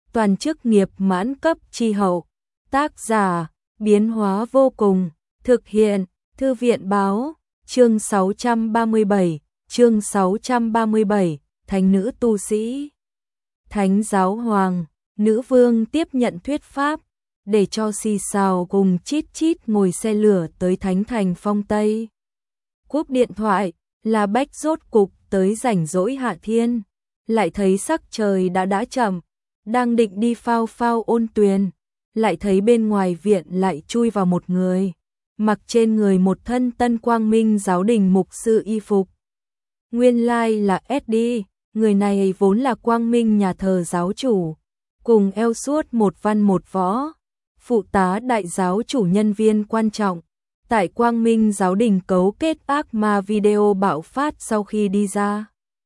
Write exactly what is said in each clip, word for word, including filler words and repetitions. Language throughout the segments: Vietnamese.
toàn chức nghiệp mãn cấp chi hậu. Tác giả, biến hóa vô cùng, thực hiện, Thư viện báo, chương sáu trăm ba mươi bảy, chương sáu trăm ba mươi bảy, thánh nữ tu sĩ. Thánh giáo hoàng, nữ vương tiếp nhận thuyết pháp, để cho xì xào cùng chít chít ngồi xe lửa tới thánh thành Phong Tây. Cúp điện thoại, La Bách rốt cục tới rảnh rỗi Hạ Thiên, lại thấy sắc trời đã đã chậm, đang định đi phao phao ôn tuyền, lại thấy bên ngoài viện lại chui vào một người, mặc trên người một thân Tân Quang Minh giáo đình mục sư y phục. Nguyên lai là Eddie, người này vốn là Quang Minh nhà thờ giáo chủ, cùng eo suốt một văn một võ, phụ tá đại giáo chủ nhân viên quan trọng. Tại Quang Minh giáo đình cấu kết ác ma video bạo phát sau khi đi ra.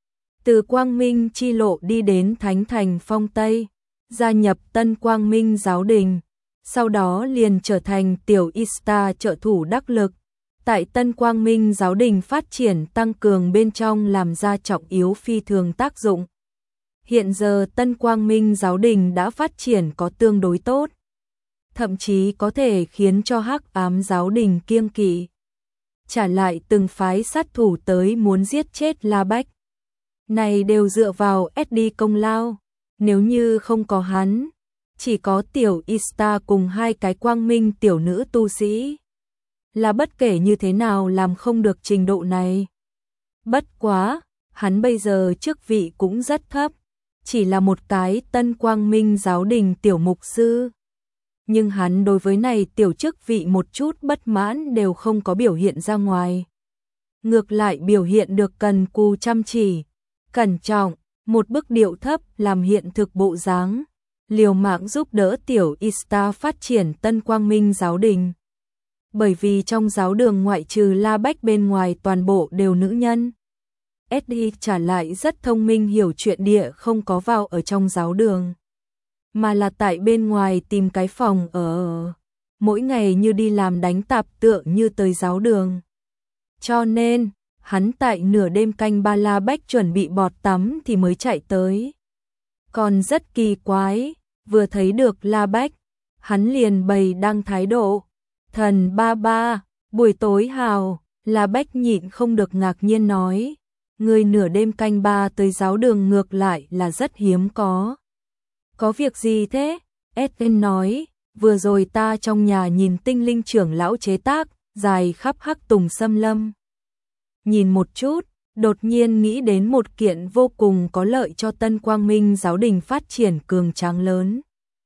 Từ Quang Minh chi lộ đi đến Thánh thành Phong Tây, gia nhập Tân Quang Minh giáo đình, sau đó liền trở thành tiểu Ista trợ thủ đắc lực. Tại Tân Quang Minh giáo đình phát triển tăng cường bên trong làm ra trọng yếu phi thường tác dụng. Hiện giờ Tân Quang Minh giáo đình đã phát triển có tương đối tốt, thậm chí có thể khiến cho Hắc Ám giáo đình kiêng kỵ. Trả lại từng phái sát thủ tới muốn giết chết La Bách. Này đều dựa vào Eddie công lao, nếu như không có hắn, chỉ có tiểu Ista cùng hai cái Quang Minh tiểu nữ tu sĩ, là bất kể như thế nào làm không được trình độ này. Bất quá, hắn bây giờ chức vị cũng rất thấp, chỉ là một cái Tân Quang Minh giáo đình tiểu mục sư. Nhưng hắn đối với này tiểu chức vị một chút bất mãn đều không có biểu hiện ra ngoài. Ngược lại biểu hiện được cần cù chăm chỉ, cẩn trọng, một bức điệu thấp làm hiện thực bộ dáng, liều mạng giúp đỡ tiểu Ista phát triển Tân Quang Minh giáo đình. Bởi vì trong giáo đường ngoại trừ La Bách bên ngoài toàn bộ đều nữ nhân. Eddie trả lại rất thông minh, hiểu chuyện địa không có vào ở trong giáo đường, mà là tại bên ngoài tìm cái phòng ở, mỗi ngày như đi làm đánh tạp tựa như tới giáo đường. Cho nên, hắn tại nửa đêm canh ba La Bách chuẩn bị bọt tắm thì mới chạy tới. Còn rất kỳ quái, vừa thấy được La Bách, hắn liền bày đăng thái độ. Thần ba ba, buổi tối hào, La Bách nhịn không được ngạc nhiên nói. Người nửa đêm canh ba tới giáo đường ngược lại là rất hiếm có. Có việc gì thế? Eden nói, vừa rồi ta trong nhà nhìn tinh linh trưởng lão chế tác, dài khắp hắc tùng xâm lâm. Nhìn một chút, đột nhiên nghĩ đến một kiện vô cùng có lợi cho Tân Quang Minh giáo đình phát triển cường tráng lớn.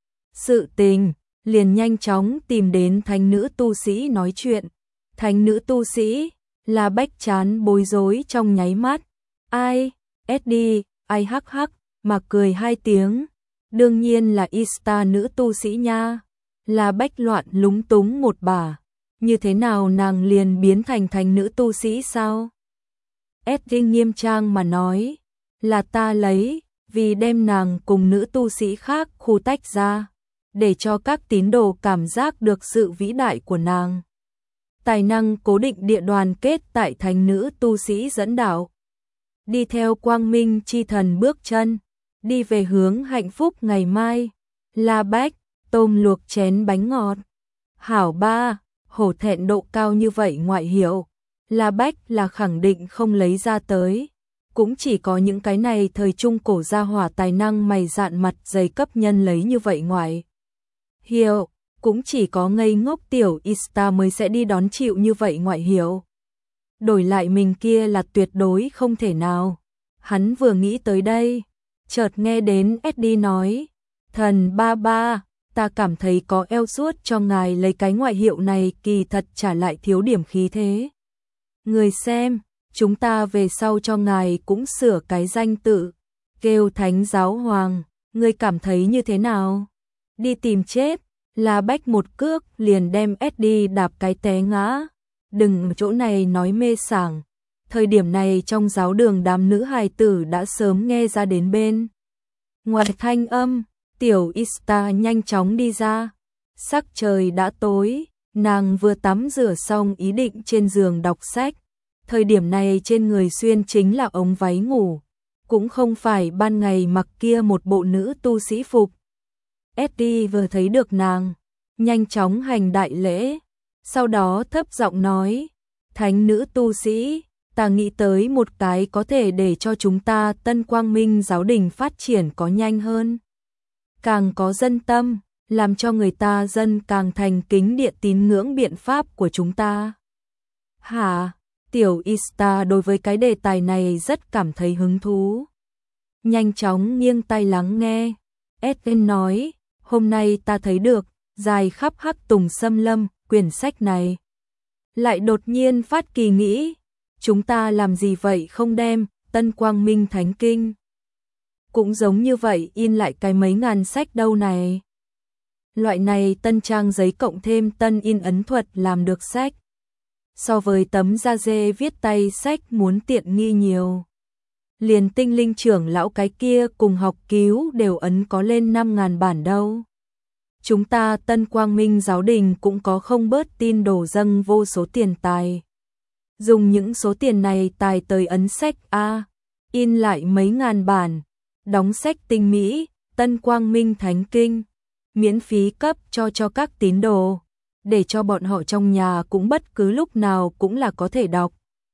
Sự tình, liền nhanh chóng tìm đến thánh nữ tu sĩ nói chuyện. Thánh nữ tu sĩ, là Bách chán bối rối trong nháy mắt. Ai? Eddie, ai hắc hắc, mà cười hai tiếng. Đương nhiên là Ista nữ tu sĩ nha. Là Bách loạn lúng túng một bà. Như thế nào nàng liền biến thành thành nữ tu sĩ sao? Eddie nghiêm trang mà nói. Là ta lấy, vì đem nàng cùng nữ tu sĩ khác khu tách ra, để cho các tín đồ cảm giác được sự vĩ đại của nàng. Tài năng cố định địa đoàn kết tại thánh nữ tu sĩ dẫn đạo. Đi theo Quang Minh chi thần bước chân, đi về hướng hạnh phúc ngày mai. La Bách, tôm luộc chén bánh ngọt. Hảo ba, hổ thẹn độ cao như vậy ngoại hiệu. La Bách là khẳng định không lấy ra tới. Cũng chỉ có những cái này thời trung cổ gia hỏa tài năng mày dạn mặt dày cấp nhân lấy như vậy ngoại hiệu. Cũng chỉ có ngây ngốc tiểu Ista mới sẽ đi đón chịu như vậy ngoại hiệu. Đổi lại mình kia là tuyệt đối không thể nào. Hắn vừa nghĩ tới đây, chợt nghe đến Eddie nói, thần ba ba, ta cảm thấy có eo suốt cho ngài lấy cái ngoại hiệu này kỳ thật trả lại thiếu điểm khí thế. Người xem, chúng ta về sau cho ngài cũng sửa cái danh tự, kêu Thánh giáo hoàng, ngươi cảm thấy như thế nào? Đi tìm chết. La Bách một cước liền đem Eddie đạp cái té ngã. Đừng chỗ này nói mê sảng. Thời điểm này trong giáo đường đám nữ hài tử đã sớm nghe ra đến bên. Ngoài thanh âm, tiểu Ista nhanh chóng đi ra. Sắc trời đã tối, nàng vừa tắm rửa xong ý định trên giường đọc sách. Thời điểm này trên người xuyên chính là ống váy ngủ, cũng không phải ban ngày mặc kia một bộ nữ tu sĩ phục. Eddie vừa thấy được nàng, nhanh chóng hành đại lễ, sau đó thấp giọng nói, thánh nữ tu sĩ, ta nghĩ tới một cái có thể để cho chúng ta Tân Quang Minh giáo đình phát triển có nhanh hơn. Càng có dân tâm, làm cho người ta dân càng thành kính địa tín ngưỡng biện pháp của chúng ta. Hả? Tiểu Ista đối với cái đề tài này rất cảm thấy hứng thú. Nhanh chóng nghiêng tai lắng nghe. Edwin nói, hôm nay ta thấy được, dài khắp Hắc Tùng Xâm Lâm, quyển sách này. Lại đột nhiên phát kỳ nghĩ, chúng ta làm gì vậy không đem, Tân Quang Minh Thánh Kinh. Cũng giống như vậy in lại cái mấy ngàn sách đâu này. Loại này tân trang giấy cộng thêm tân in ấn thuật làm được sách. So với tấm da dê viết tay sách muốn tiện nghi nhiều. Liền tinh linh trưởng lão cái kia cùng học cứu đều ấn có lên năm ngàn bản đâu. Chúng ta Tân Quang Minh giáo đình cũng có không bớt tin đổ dâng vô số tiền tài. Dùng những số tiền này tài tới ấn sách A, in lại mấy ngàn bản, đóng sách tinh mỹ, Tân Quang Minh Thánh Kinh, miễn phí cấp cho cho các tín đồ, để cho bọn họ trong nhà cũng bất cứ lúc nào cũng là có thể đọc.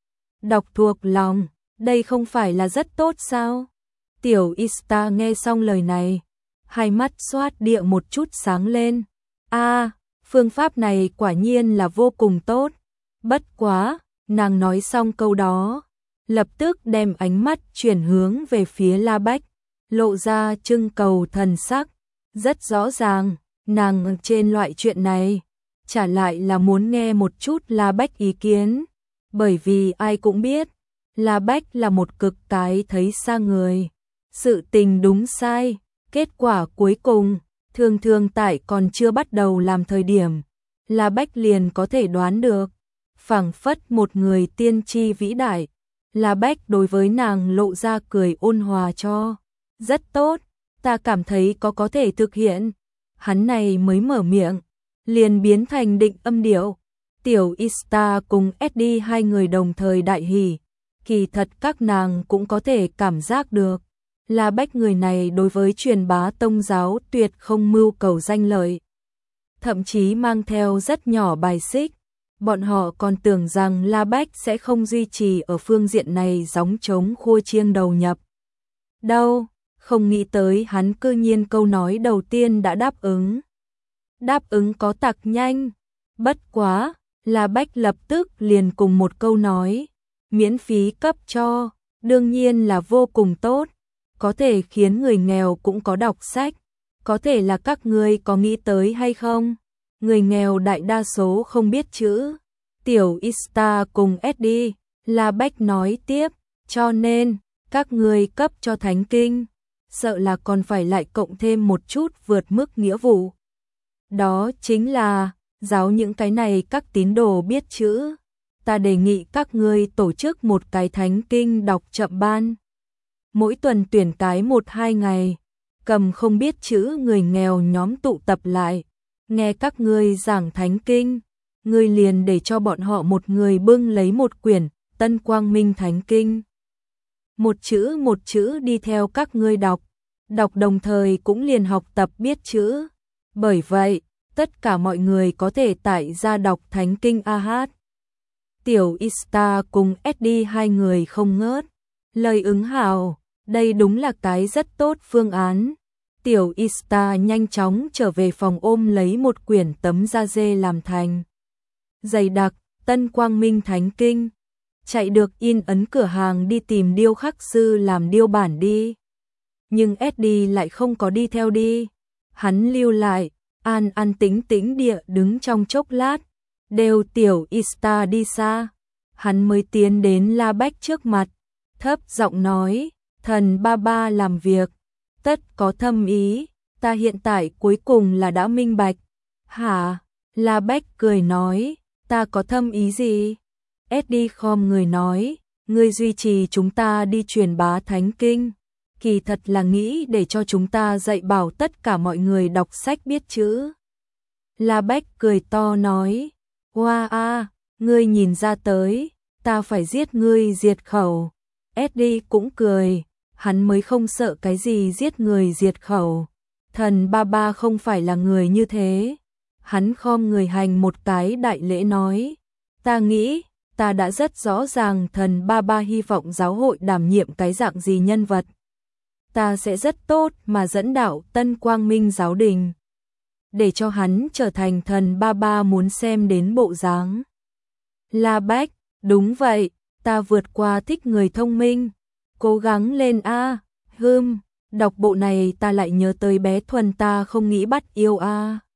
Đọc thuộc lòng, đây không phải là rất tốt sao? Tiểu Ista nghe xong lời này, hai mắt xoát địa một chút sáng lên. A, phương pháp này quả nhiên là vô cùng tốt. Bất quá, nàng nói xong câu đó, lập tức đem ánh mắt chuyển hướng về phía La Bách, lộ ra trưng cầu thần sắc. Rất rõ ràng, nàng trên loại chuyện này, trả lại là muốn nghe một chút La Bách ý kiến. Bởi vì ai cũng biết, La Bách là một cực cái thấy xa người. Sự tình đúng sai, kết quả cuối cùng, thường thường tại còn chưa bắt đầu làm thời điểm, La Bách liền có thể đoán được. Phảng phất một người tiên tri vĩ đại, La Bách đối với nàng lộ ra cười ôn hòa cho. Rất tốt, ta cảm thấy có có thể thực hiện. Hắn này mới mở miệng, liền biến thành định âm điệu. Tiểu Ista cùng Eddie hai người đồng thời đại hỉ. Kỳ thật các nàng cũng có thể cảm giác được. La Bách người này đối với truyền bá tông giáo tuyệt không mưu cầu danh lợi. Thậm chí mang theo rất nhỏ bài xích. Bọn họ còn tưởng rằng La Bách sẽ không duy trì ở phương diện này gióng trống khua chiêng đầu nhập. Đâu, không nghĩ tới hắn cư nhiên câu nói đầu tiên đã đáp ứng. Đáp ứng có tặc nhanh. Bất quá, La Bách lập tức liền cùng một câu nói. Miễn phí cấp cho, đương nhiên là vô cùng tốt. Có thể khiến người nghèo cũng có đọc sách. Có thể là các ngươi có nghĩ tới hay không? Người nghèo đại đa số không biết chữ. Tiểu Ista cùng Eddie, La Bách nói tiếp, cho nên, các ngươi cấp cho Thánh Kinh, sợ là còn phải lại cộng thêm một chút vượt mức nghĩa vụ. Đó chính là, giáo những cái này các tín đồ biết chữ. Ta đề nghị các ngươi tổ chức một cái Thánh Kinh đọc chậm ban. Mỗi tuần tuyển cái một hai ngày, cầm không biết chữ người nghèo nhóm tụ tập lại. Nghe các ngươi giảng Thánh Kinh, ngươi liền để cho bọn họ một người bưng lấy một quyển Tân Quang Minh Thánh Kinh. Một chữ một chữ đi theo các ngươi đọc, đọc đồng thời cũng liền học tập biết chữ. Bởi vậy, tất cả mọi người có thể tải ra đọc Thánh Kinh a hát. Tiểu Ista cùng Eddie hai người không ngớt. Lời ứng hào, đây đúng là cái rất tốt phương án. Tiểu Ista nhanh chóng trở về phòng ôm lấy một quyển tấm da dê làm thành. Dày đặc, Tân Quang Minh Thánh Kinh. Chạy được in ấn cửa hàng đi tìm điêu khắc sư làm điêu bản đi. Nhưng Eddie lại không có đi theo đi. Hắn lưu lại, an an tĩnh tĩnh địa đứng trong chốc lát. Đều Tiểu Ista đi xa. Hắn mới tiến đến La Bách trước mặt. Thấp giọng nói, thần ba ba làm việc. Tất có thâm ý, ta hiện tại cuối cùng là đã minh bạch. Hả? La Bách cười nói, ta có thâm ý gì? Eddie khom người nói, ngươi duy trì chúng ta đi truyền bá Thánh Kinh. Kỳ thật là nghĩ để cho chúng ta dạy bảo tất cả mọi người đọc sách biết chữ. La Bách cười to nói, hoa a, ngươi nhìn ra tới, ta phải giết ngươi diệt khẩu. Eddie cũng cười. Hắn mới không sợ cái gì giết người diệt khẩu. Thần ba ba không phải là người như thế. Hắn khom người hành một cái đại lễ nói, ta nghĩ, ta đã rất rõ ràng thần ba ba hy vọng giáo hội đảm nhiệm cái dạng gì nhân vật. Ta sẽ rất tốt mà dẫn đạo Tân Quang Minh giáo đình, để cho hắn trở thành thần ba ba muốn xem đến bộ dáng. La Bách, đúng vậy, ta vượt qua thích người thông minh, cố gắng lên a. À. Hừm, đọc bộ này ta lại nhớ tới bé Thuần ta không nghĩ bắt yêu a. À.